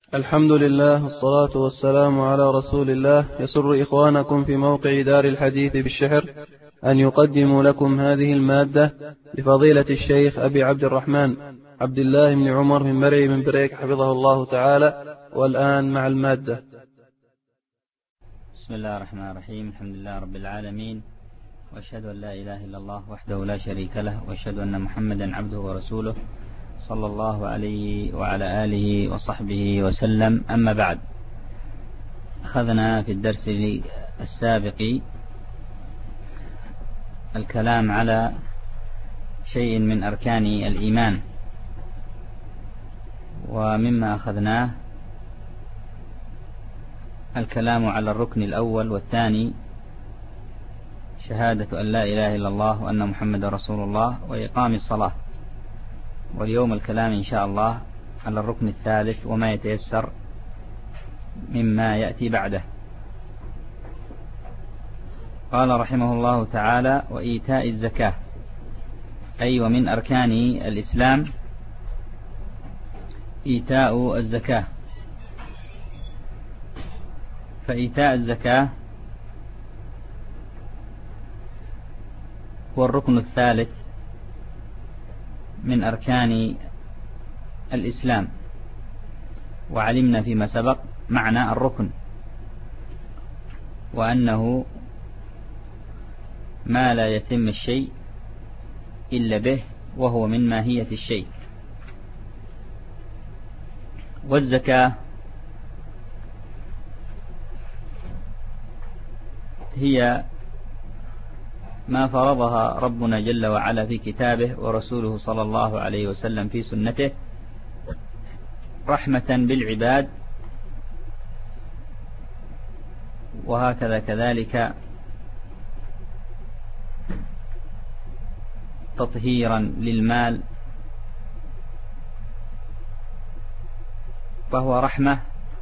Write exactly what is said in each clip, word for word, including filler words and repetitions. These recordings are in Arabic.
الحمد لله والصلاة والسلام على رسول الله. يسر إخوانكم في موقع دار الحديث بالشحر أن يقدموا لكم هذه المادة لفضيلة الشيخ أبي عبد الرحمن عبد الله بن عمر من مرعي من بريك حفظه الله تعالى. والآن مع المادة. بسم الله الرحمن الرحيم. الحمد لله رب العالمين، وأشهد أن لا إله إلا الله وحده لا شريك له، وأشهد أن محمدا عبده ورسوله صلى الله عليه وعلى آله وصحبه وسلم. أما بعد، أخذنا في الدرس السابق الكلام على شيء من أركان الإيمان، ومما أخذناه الكلام على الركن الأول والثاني، شهادة أن لا إله إلا الله وأن محمد رسول الله وإقام الصلاة. واليوم الكلام إن شاء الله على الركن الثالث وما يتيسر مما يأتي بعده. قال رحمه الله تعالى: وإيتاء الزكاة، أي ومن أركان الإسلام إيتاء الزكاة. فإيتاء الزكاة هو الركن الثالث من أركان الإسلام، وعلمنا فيما سبق معنى الركن، وأنه ما لا يتم الشيء إلا به، وهو من ماهية الشيء. والزكاة هي ما فرضها ربنا جل وعلا في كتابه ورسوله صلى الله عليه وسلم في سنته، رحمة بالعباد، وهكذا كذلك تطهيرا للمال، فهو رحمة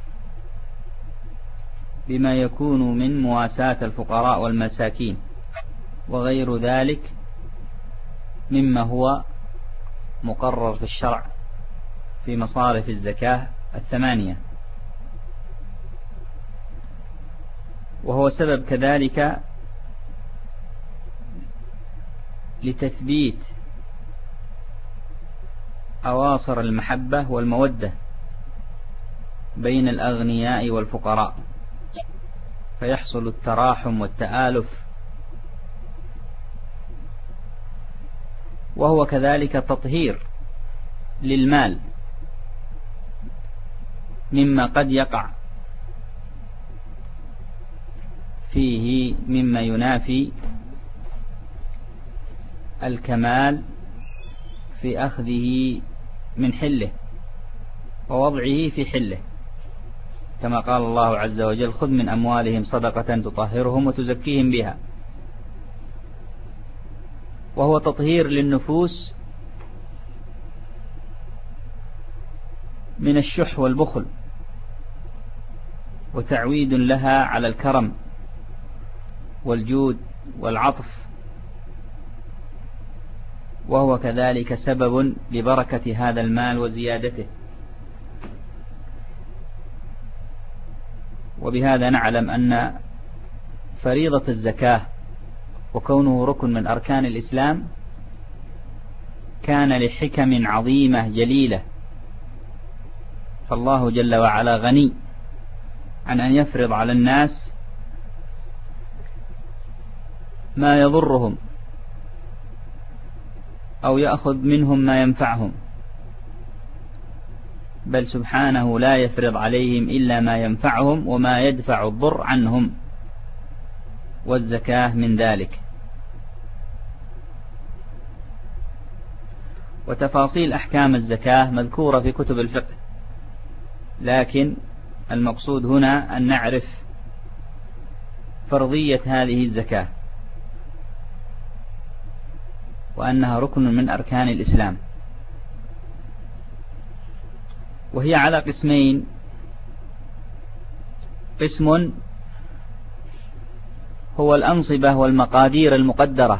بما يكون من مواساة الفقراء والمساكين وغير ذلك مما هو مقرر في الشرع في مصارف الزكاة الثمانية. وهو سبب كذلك لتثبيت أواصر المحبة والمودة بين الأغنياء والفقراء، فيحصل التراحم والتآلف. وهو كذلك تطهير للمال مما قد يقع فيه مما ينافي الكمال في أخذه من حله ووضعه في حله، كما قال الله عز وجل: خذ من أموالهم صدقة تطهرهم وتزكيهم بها. وهو تطهير للنفوس من الشح والبخل، وتعويد لها على الكرم والجود والعطف، وهو كذلك سبب لبركة هذا المال وزيادته. وبهذا نعلم أن فريضة الزكاة وكونه ركن من أركان الإسلام كان لحكم عظيمة جليلة، فالله جل وعلا غني عن أن يفرض على الناس ما يضرهم أو يأخذ منهم ما ينفعهم، بل سبحانه لا يفرض عليهم إلا ما ينفعهم وما يدفع الضر عنهم، والزكاة من ذلك. وتفاصيل أحكام الزكاة مذكورة في كتب الفقه، لكن المقصود هنا أن نعرف فرضية هذه الزكاة، وأنها ركن من أركان الإسلام. وهي على قسمين: قسم هو الأنصبة والمقادير المقدرة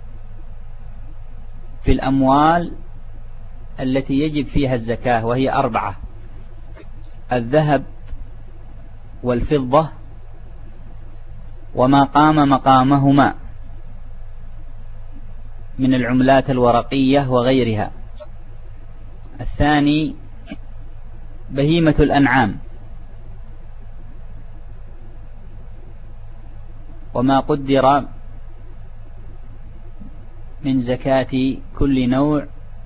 في الأموال التي يجب فيها الزكاة، وهي أربعة: الذهب والفضة وما قام مقامهما من العملات الورقية وغيرها. الثاني بهيمة الأنعام وما قدر من زكاة كل نوع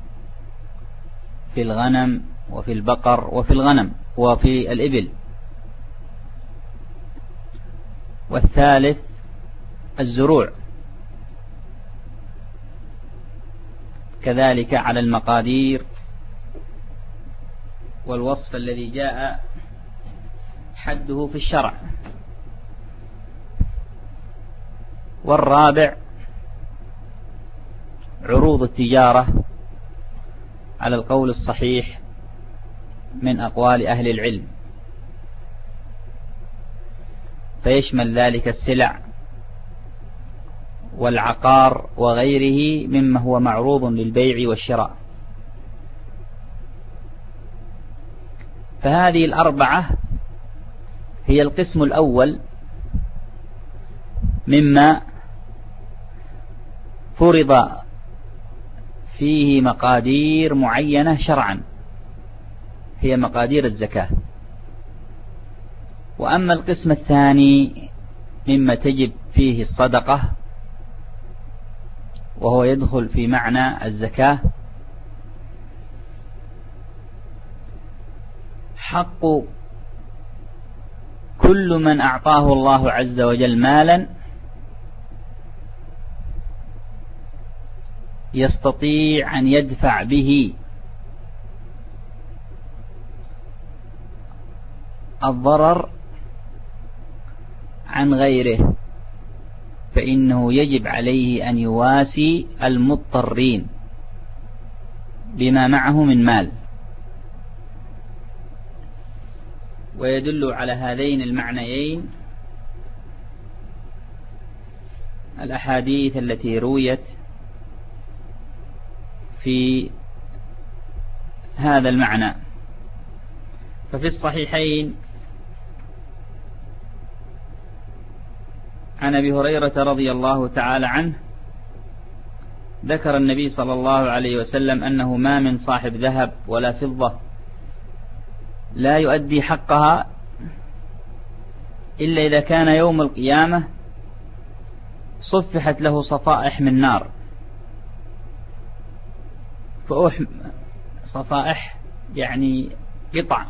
في الغنم وفي البقر وفي الغنم وفي الإبل. والثالث الزروع كذلك على المقادير والوصف الذي جاء حده في الشرع. والرابع عروض التجارة على القول الصحيح من أقوال أهل العلم، فيشمل ذلك السلع والعقار وغيره مما هو معروض للبيع والشراء. فهذه الأربعة هي القسم الأول مما فرض فيه مقادير معينة شرعا، هي مقادير الزكاة. وأما القسم الثاني مما تجب فيه الصدقة وهو يدخل في معنى الزكاة، حق كل من أعطاه الله عز وجل مالا يستطيع أن يدفع به الضرر عن غيره، فإنه يجب عليه أن يواسي المضطرين بما معه من مال. ويدل على هذين المعنيين الأحاديث التي رويت في هذا المعنى. ففي الصحيحين عن أبي هريرة رضي الله تعالى عنه ذكر النبي صلى الله عليه وسلم أنه ما من صاحب ذهب ولا فضة لا يؤدي حقها إلا إذا كان يوم القيامة صفحت له صفائح من نار. فأح صفائح يعني قطع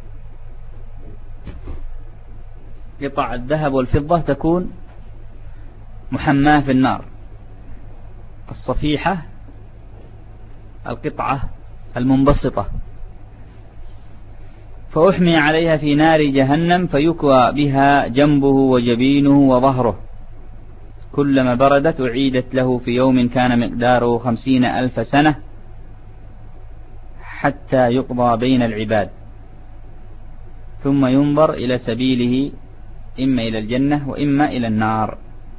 قطع الذهب والفضة تكون محماة في النار. الصفيحة القطعة المنبسطة، فأحمي عليها في نار جهنم فيكوى بها جنبه وجبينه وظهره، كلما بردت أعيدت له في يوم كان مقداره خمسين ألف سنة حتى يقضى بين العباد، ثم ينظر إلى سبيله إما إلى الجنة وإما إلى النار.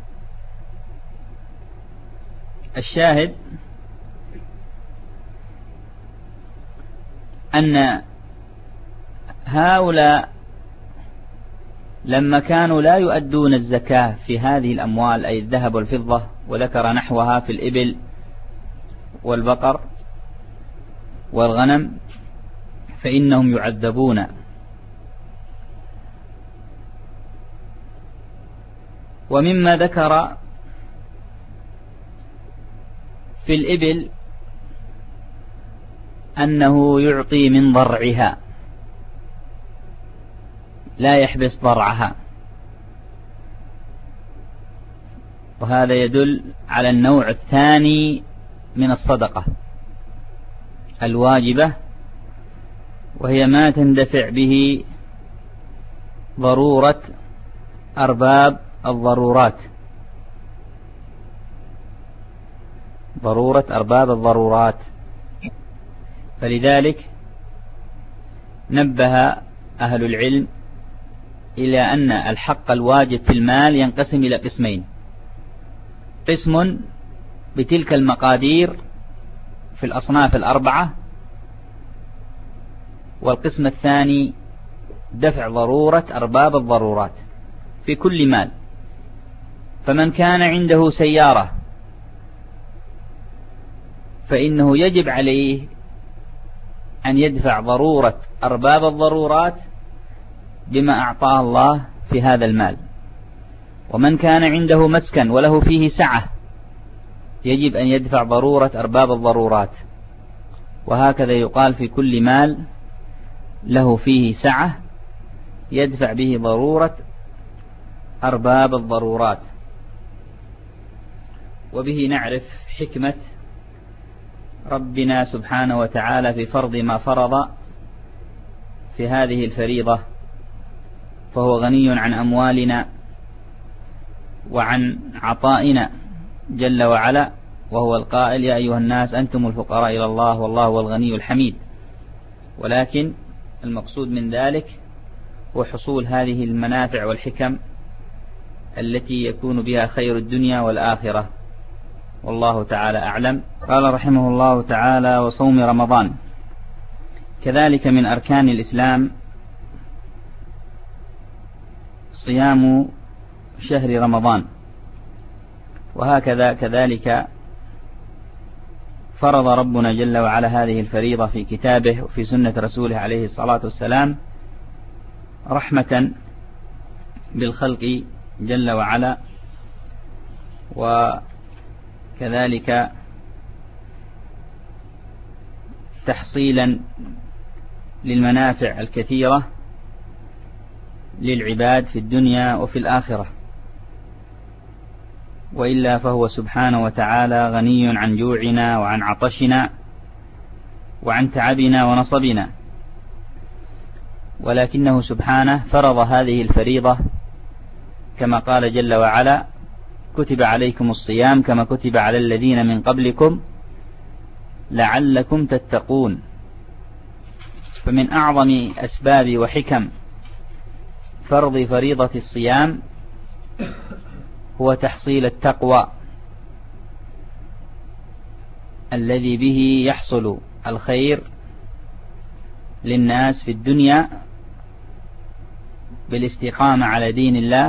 الشاهد أن هؤلاء لما كانوا لا يؤدون الزكاة في هذه الأموال أي الذهب والفضة، وذكر نحوها في الإبل والبقر والغنم، فإنهم يعذبون. ومما ذكر في الإبل أنه يعطي من ضرعها لا يحبس ضرعها، وهذا يدل على النوع الثاني من الصدقة الواجبة، وهي ما تندفع به ضرورة أرباب الضرورات ضرورة أرباب الضرورات. فلذلك نبه أهل العلم إلى أن الحق الواجب في المال ينقسم إلى قسمين: قسم بتلك المقادير في الأصناف الأربعة، والقسم الثاني دفع ضرورة أرباب الضرورات في كل مال. فمن كان عنده سيارة فإنه يجب عليه أن يدفع ضرورة أرباب الضرورات بما أعطاه الله في هذا المال. ومن كان عنده مسكن وله فيه سعة يجب أن يدفع ضرورة أرباب الضرورات. وهكذا يقال في كل مال له فيه سعة يدفع به ضرورة أرباب الضرورات. وبه نعرف حكمة ربنا سبحانه وتعالى في فرض ما فرض في هذه الفريضة، فهو غني عن أموالنا وعن عطائنا جل وعلا، وهو القائل: يا أيها الناس أنتم الفقراء إلى الله والله هو الغني الحميد. ولكن المقصود من ذلك هو حصول هذه المنافع والحكم التي يكون بها خير الدنيا والآخرة، والله تعالى أعلم. قال رحمه الله تعالى: وصوم رمضان. كذلك من أركان الإسلام صيام شهر رمضان، وهكذا كذلك فرض ربنا جل وعلا هذه الفريضة في كتابه وفي سنة رسوله عليه الصلاة والسلام رحمة بالخلق جل وعلا، وكذلك تحصيلا للمنافع الكثيرة للعباد في الدنيا وفي الآخرة. وإلا فهو سبحانه وتعالى غني عن جوعنا وعن عطشنا وعن تعبنا ونصبنا، ولكنه سبحانه فرض هذه الفريضة كما قال جل وعلا: كتب عليكم الصيام كما كتب على الذين من قبلكم لعلكم تتقون. فمن أعظم أسباب وحكم فرض فريضة الصيام هو تحصيل التقوى الذي به يحصل الخير للناس في الدنيا بالاستقامة على دين الله،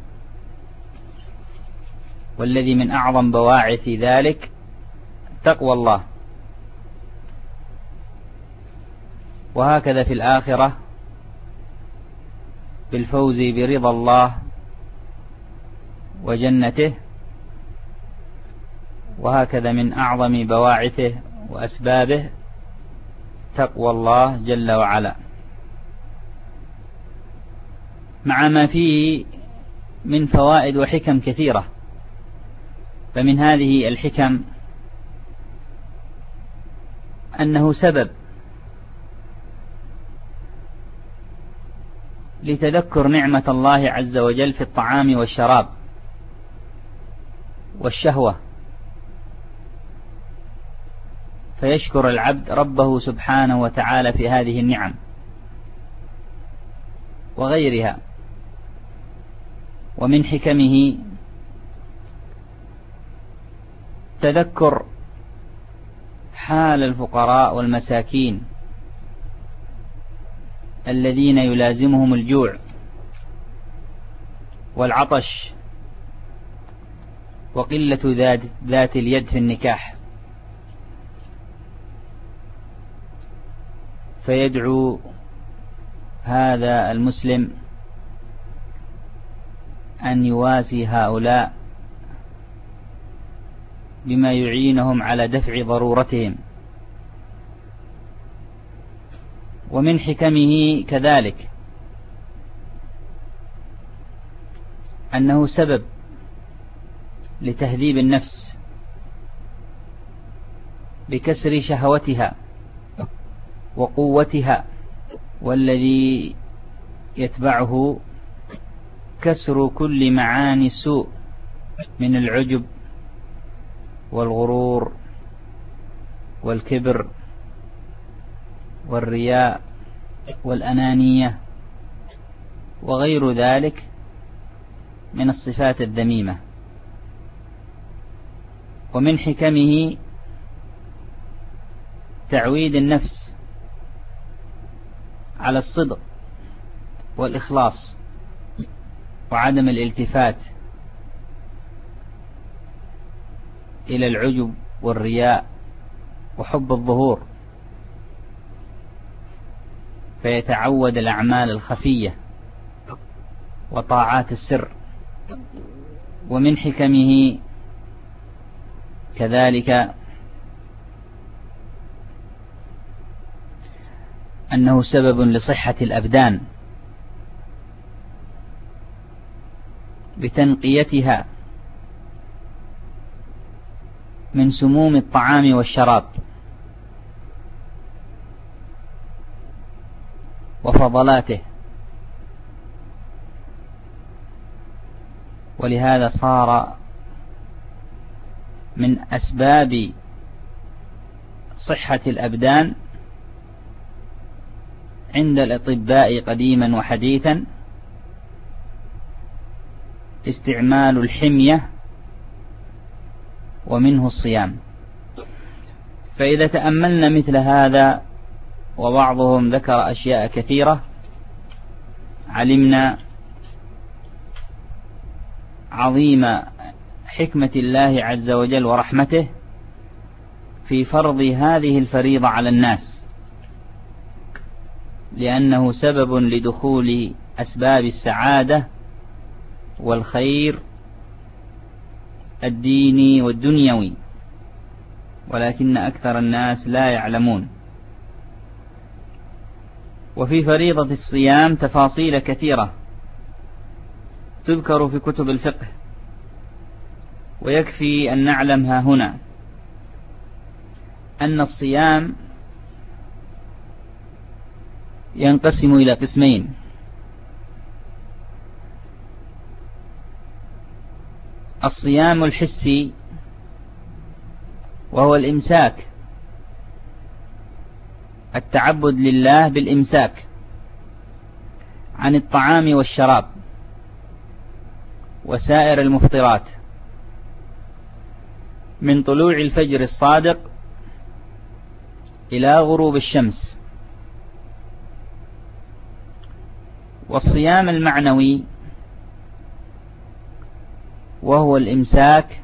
والذي من أعظم بواعث ذلك تقوى الله. وهكذا في الآخرة بالفوز برضا الله وجنته، وهكذا من أعظم بواعثه وأسبابه تقوى الله جل وعلا، مع ما فيه من فوائد وحكم كثيرة. فمن هذه الحكم أنه سبب لتذكر نعمة الله عز وجل في الطعام والشراب والشهوة، فيشكر العبد ربه سبحانه وتعالى في هذه النعم وغيرها. ومن حكمه تذكر حال الفقراء والمساكين الذين يلازمهم الجوع والعطش وقلة ذات, ذات اليد في النكاح، فيدعو هذا المسلم أن يواسي هؤلاء بما يعينهم على دفع ضرورتهم. ومن حكمه كذلك أنه سبب لتهذيب النفس بكسر شهوتها وقوتها، والذي يتبعه كسر كل معاني السوء من العجب والغرور والكبر والرياء والأنانية وغير ذلك من الصفات الذميمة. ومن حكمه تعويد النفس على الصدق والإخلاص وعدم الالتفات إلى العجب والرياء وحب الظهور، فيتعود الأعمال الخفية وطاعات السر. ومن حكمه كذلك أنه سبب لصحة الأبدان بتنقيتها من سموم الطعام والشراب وفضلاته، ولهذا صار من أسباب صحة الأبدان عند الأطباء قديما وحديثا استعمال الحمية ومنه الصيام. فإذا تأملنا مثل هذا وبعضهم ذكر أشياء كثيرة علمنا عظيم حكمة الله عز وجل ورحمته في فرض هذه الفريضة على الناس، لأنه سبب لدخول أسباب السعادة والخير الديني والدنيوي، ولكن أكثر الناس لا يعلمون. وفي فريضة الصيام تفاصيل كثيرة تذكر في كتب الفقه، ويكفي أن نعلمها هنا أن الصيام ينقسم إلى قسمين: الصيام الحسي وهو الإمساك، التعبد لله بالإمساك عن الطعام والشراب وسائر المفطرات من طلوع الفجر الصادق إلى غروب الشمس. والصيام المعنوي وهو الإمساك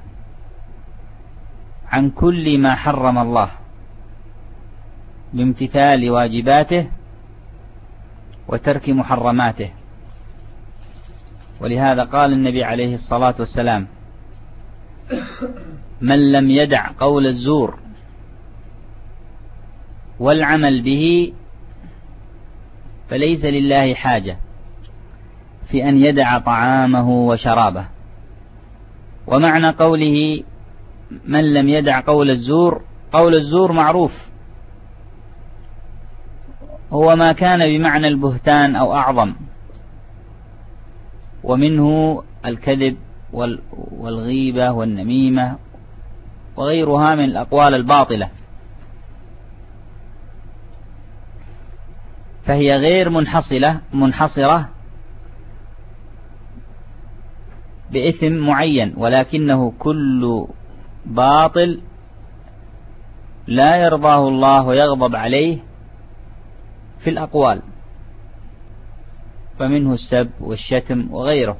عن كل ما حرم الله بامتثال واجباته وترك محرماته. ولهذا قال النبي عليه الصلاة والسلام: من لم يدع قول الزور والعمل به فليس لله حاجة في أن يدع طعامه وشرابه. ومعنى قوله من لم يدع قول الزور، قول الزور معروف هو ما كان بمعنى البهتان أو أعظم، ومنه الكذب والغيبة والنميمة وغيرها من الأقوال الباطلة، فهي غير منحصلة منحصرة بإثم معين، ولكنه كل باطل لا يرضاه الله ويغضب عليه في الأقوال، فمنه السب والشتم وغيره،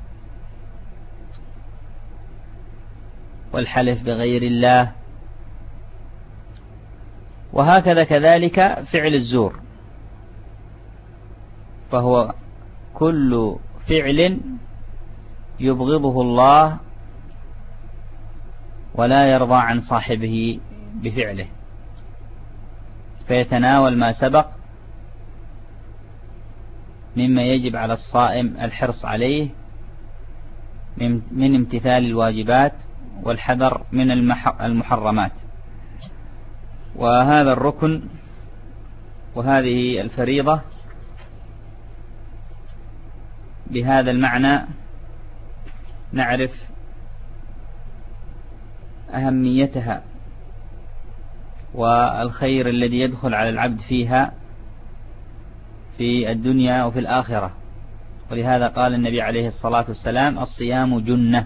والحلف بغير الله، وهكذا كذلك فعل الزور، فهو كل فعل يبغضه الله ولا يرضى عن صاحبه بفعله، فيتناول ما سبق مما يجب على الصائم الحرص عليه من امتثال الواجبات والحذر من المحرمات. وهذا الركن وهذه الفريضة بهذا المعنى نعرف أهميتها والخير الذي يدخل على العبد فيها في الدنيا وفي الآخرة. ولهذا قال النبي عليه الصلاة والسلام: الصيام جنة.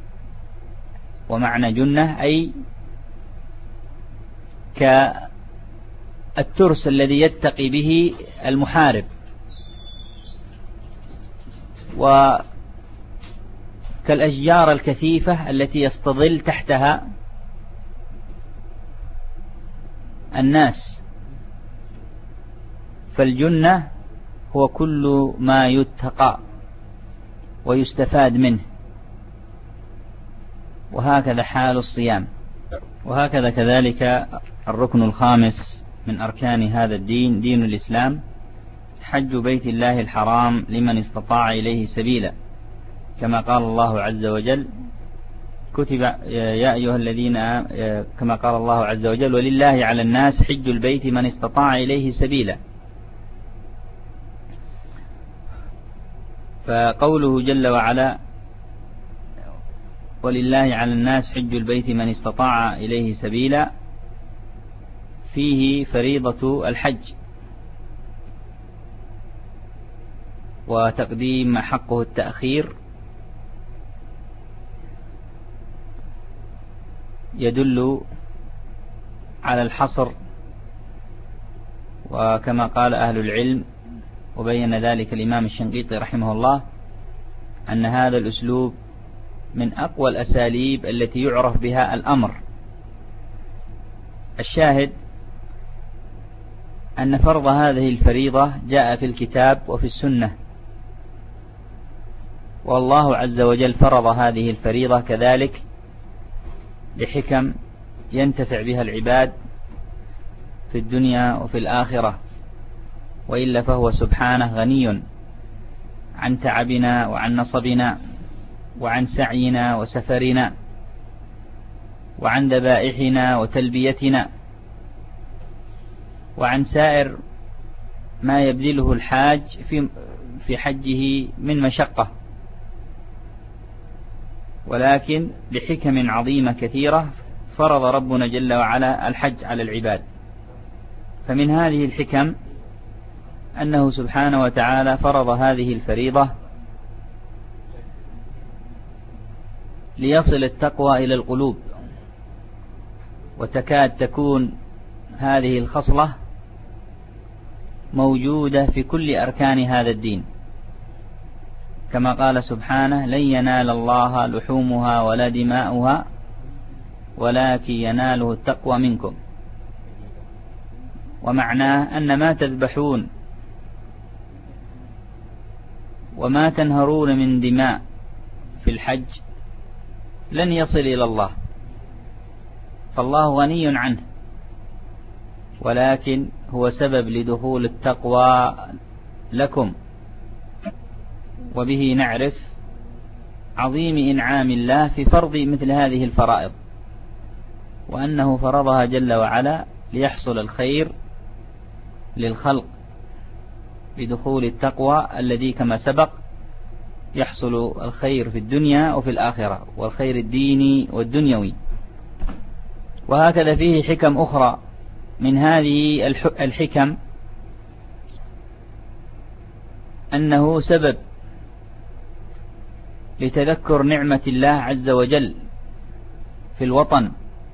ومعنى جنة أي كالترس الذي يتقي به المحارب وكالأشجار الكثيفة التي يستظل تحتها الناس. فالجنة هو كل ما يتقى ويستفاد منه، وهكذا حال الصيام. وهكذا كذلك الركن الخامس من أركان هذا الدين، دين الإسلام، حج بيت الله الحرام لمن استطاع إليه سبيلا، كما قال الله عز وجل: كتب يا أيها الذين، كما قال الله عز وجل: ولله على الناس حج البيت من استطاع إليه سبيلا. فقوله جل وعلا: ولله على الناس حج البيت من استطاع إليه سبيلا، فيه فريضة الحج وتقديم حقه التأخير، يدل على الحصر. وكما قال أهل العلم وبين ذلك الإمام الشنقيطي رحمه الله أن هذا الأسلوب من أقوى الأساليب التي يعرف بها الأمر. الشاهد أن فرض هذه الفريضة جاء في الكتاب وفي السنة، والله عز وجل فرض هذه الفريضة كذلك لحكم ينتفع بها العباد في الدنيا وفي الآخرة، وإلا فهو سبحانه غني عن تعبنا وعن نصبنا وعن سعينا وسفرنا وعن ذبائحنا وتلبيتنا وعن سائر ما يبذله الحاج في في حجه من مشقة، ولكن لحكم عظيمة كثيرة فرض ربنا جل وعلا الحج على العباد. فمن هذه الحكم أنه سبحانه وتعالى فرض هذه الفريضة ليصل التقوى إلى القلوب، وتكاد تكون هذه الخصلة موجودة في كل أركان هذا الدين، كما قال سبحانه: لن ينال الله لحومها ولا دماؤها ولكن يناله التقوى منكم. ومعناه أن ما تذبحون وما تنهرون من دماء في الحج لن يصل إلى الله، فالله غني عنه، ولكن هو سبب لدخول التقوى لكم. وبه نعرف عظيم إنعام الله في فرض مثل هذه الفرائض، وأنه فرضها جل وعلا ليحصل الخير للخلق بدخول التقوى الذي كما سبق يحصل الخير في الدنيا وفي الآخرة، والخير الديني والدنيوي. وهكذا فيه حكم أخرى. من هذه الحكم أنه سبب لتذكر نعمة الله عز وجل في الوطن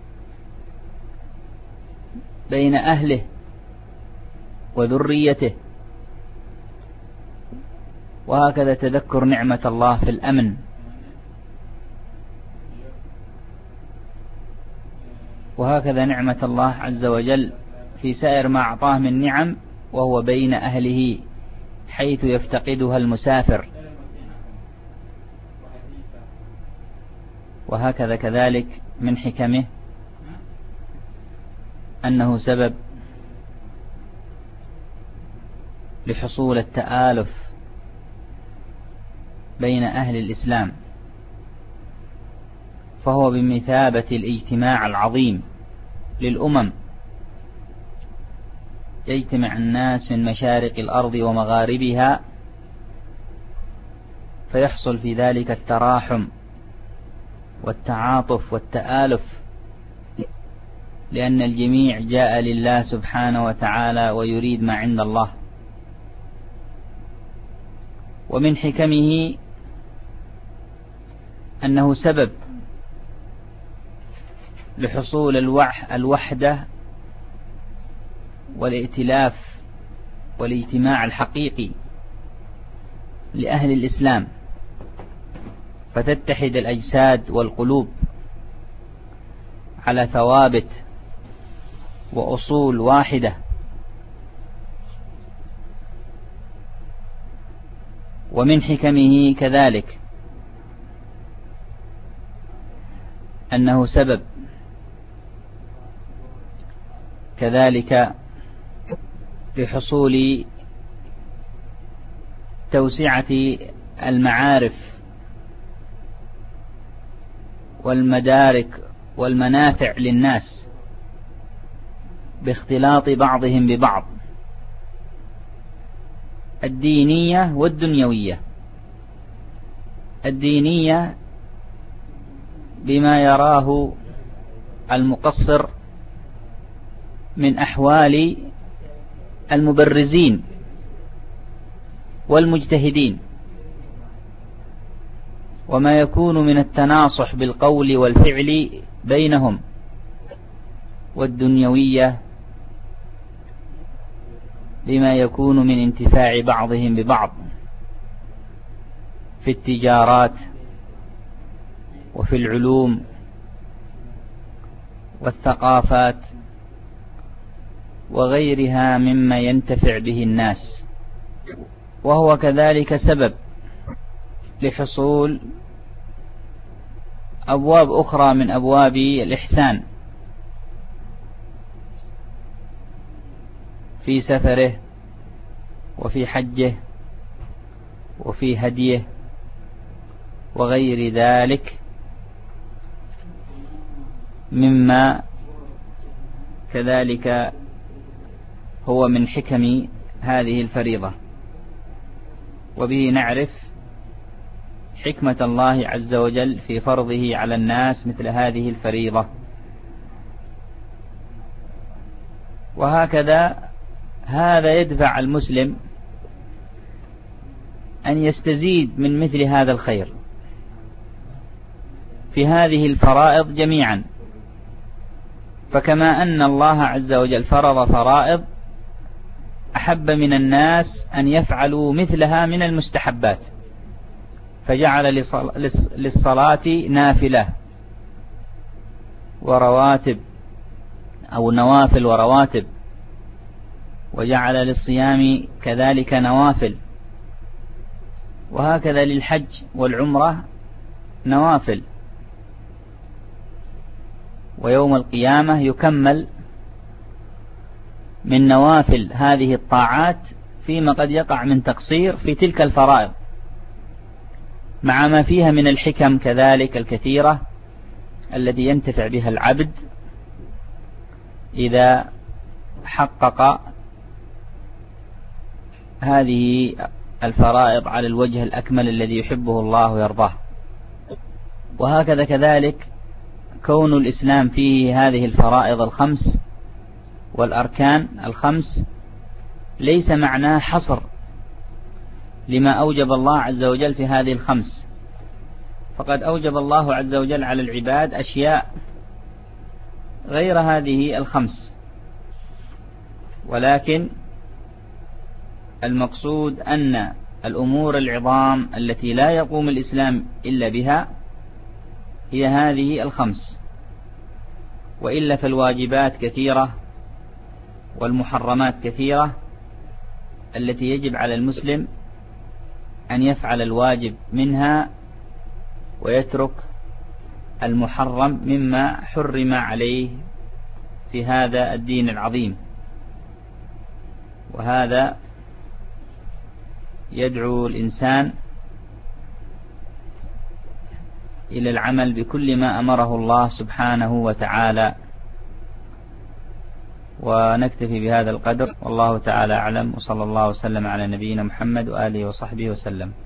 بين أهله وذريته، وهكذا تذكر نعمة الله في الأمن، وهكذا نعمة الله عز وجل في سائر ما أعطاه من نعم وهو بين أهله حيث يفتقدها المسافر. وهكذا كذلك من حكمه أنه سبب لحصول التآلف بين أهل الإسلام، فهو بمثابة الاجتماع العظيم للأمم، يجتمع الناس من مشارق الأرض ومغاربها، فيحصل في ذلك التراحم والتعاطف والتآلف، لأن الجميع جاء لله سبحانه وتعالى ويريد ما عند الله. ومن حكمه أنه سبب لحصول الوحدة والائتلاف والاجتماع الحقيقي لأهل الإسلام، فتتحد الأجساد والقلوب على ثوابت وأصول واحدة. ومن حكمه كذلك أنه سبب كذلك لحصول توسعة المعارف والمدارك والمنافع للناس باختلاط بعضهم ببعض، الدينية والدنيوية. الدينية بما يراه المقصر من أحوال المبرزين والمجتهدين، وما يكون من التناصح بالقول والفعل بينهم. والدنيوية بما يكون من انتفاع بعضهم ببعض في التجارات وفي العلوم والثقافات وغيرها مما ينتفع به الناس. وهو كذلك سبب لحصول أبواب أخرى من أبواب الإحسان في سفره وفي حجه وفي هديه وغير ذلك مما كذلك هو من حكم هذه الفريضة. وبه نعرف حكمة الله عز وجل في فرضه على الناس مثل هذه الفريضة. وهكذا هذا يدفع المسلم أن يستزيد من مثل هذا الخير في هذه الفرائض جميعا. فكما أن الله عز وجل فرض فرائض، أحب من الناس أن يفعلوا مثلها من المستحبات، فجعل للصلاة نافلة ورواتب أو نوافل ورواتب، وجعل للصيام كذلك نوافل، وهكذا للحج والعمرة نوافل. ويوم القيامة يكمل من نوافل هذه الطاعات فيما قد يقع من تقصير في تلك الفرائض، مع ما فيها من الحكم كذلك الكثيرة التي ينتفع بها العبد إذا حقق هذه الفرائض على الوجه الأكمل الذي يحبه الله ويرضاه. وهكذا كذلك كون الإسلام فيه هذه الفرائض الخمس والأركان الخمس ليس معناه حصر لما أوجب الله عز وجل في هذه الخمس، فقد أوجب الله عز وجل على العباد أشياء غير هذه الخمس، ولكن المقصود أن الأمور العظام التي لا يقوم الإسلام إلا بها هي هذه الخمس، وإلا فالواجبات كثيرة والمحرمات كثيرة التي يجب على المسلم أن يفعل الواجب منها ويترك المحرم مما حرم عليه في هذا الدين العظيم. وهذا يدعو الإنسان إلى العمل بكل ما أمره الله سبحانه وتعالى. ونكتفي بهذا القدر، والله تعالى أعلم، وصلى الله وسلم على نبينا محمد وآله وصحبه وسلم.